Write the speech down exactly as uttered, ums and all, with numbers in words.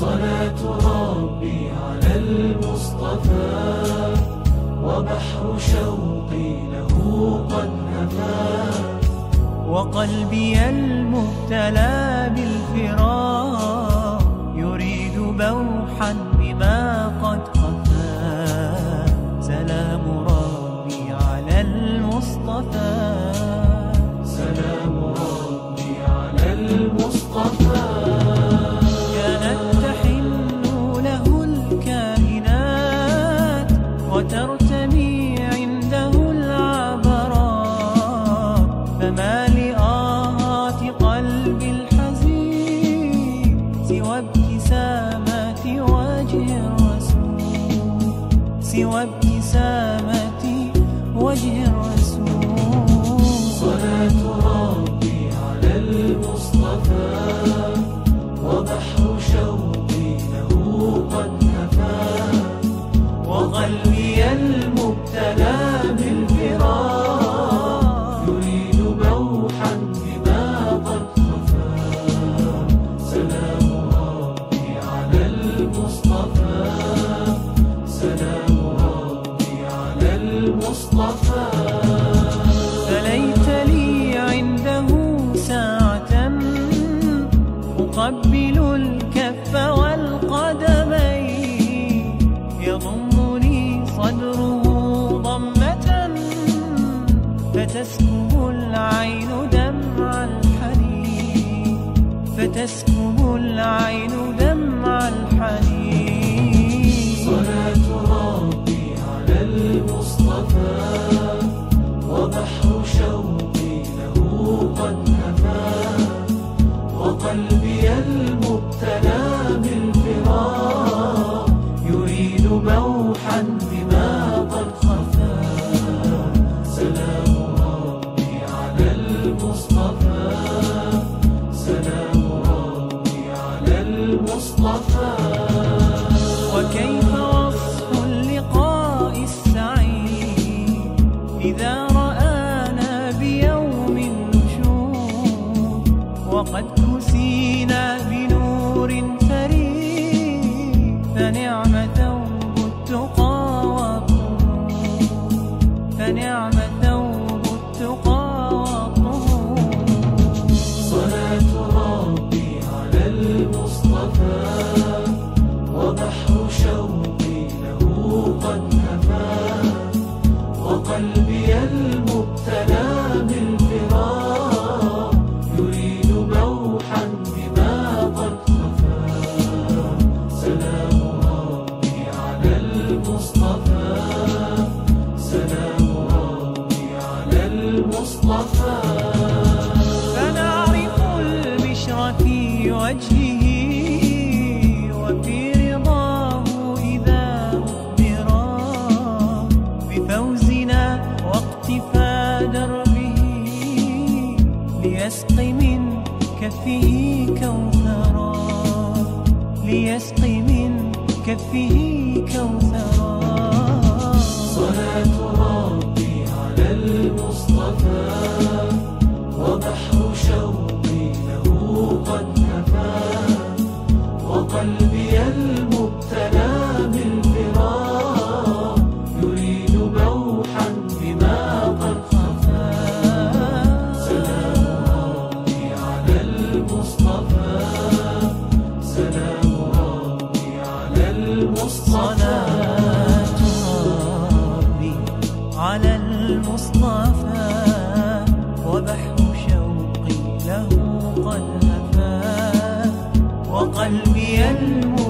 صلاة ربي على المصطفى، وبحر شوقي له قد هفا، وقلبي المبتلى بالفراق يريد بوحا بما قد خفا. سلام ربي على المصطفى، سلام ربي على المصطفى. كانت تحن له الكائنات وترتمي عنده العبرات، فما لآهات قلبي الحزين سوى ابتسامة وجه الرسول، سوى ابتسامة وجه الرسول. صلاة ربي على المصطفى، وبحر شوقي له قد هفا، وقلبي المبتلى بالفراق يريد بوحا بما قد خفا. سلام ربي على المصطفى، سلام ربي على المصطفى. فليت لي عنده ساعة أقبل الكف والقدمين، يضمني صدره ضمة فتسكب العين دمع الحنين، فتسكب العين دمع الحنين. صلاة ربي على المصطفى، وبحر شوقي له قد هفا، وقلبي المبتلى بالفراق يريد بوحا بما قد خفا. سلام ربي على المصطفى، سلام ربي على المصطفى. وكيف وصف اللقاء السعيد إذا رآنا بيوم النشور، وقد كسينا بنور فريد، فنعم ثوب التقى والطهور، فنعم ثوب التقى والطهور. صلاة ربي على المصطفى، وبحر شوقي له قد هفا، وقلبي المبتلى بالفراق يريد بوحا بما قد خفا. سلام ربي على المصطفى، سلام ربي على المصطفى. فنعرف البشر في وجهه وفي رضاه إذا أخبرا، بفوزنا واقتفى دربه، ليسقي من كفه كوثرا، ليسقي من كفه كوثرا. صلاة ربي على المصطفى، وبحر شوقي له قد هفا، وقلبي المبتلى بالفراق يريد بوحا بما قد خفا. سلام ربي على المصطفى، سلام ربي على المصطفى. صلاة ربي على المصطفى، وبحر شوقي له قد هفا، وقلبي المبتلى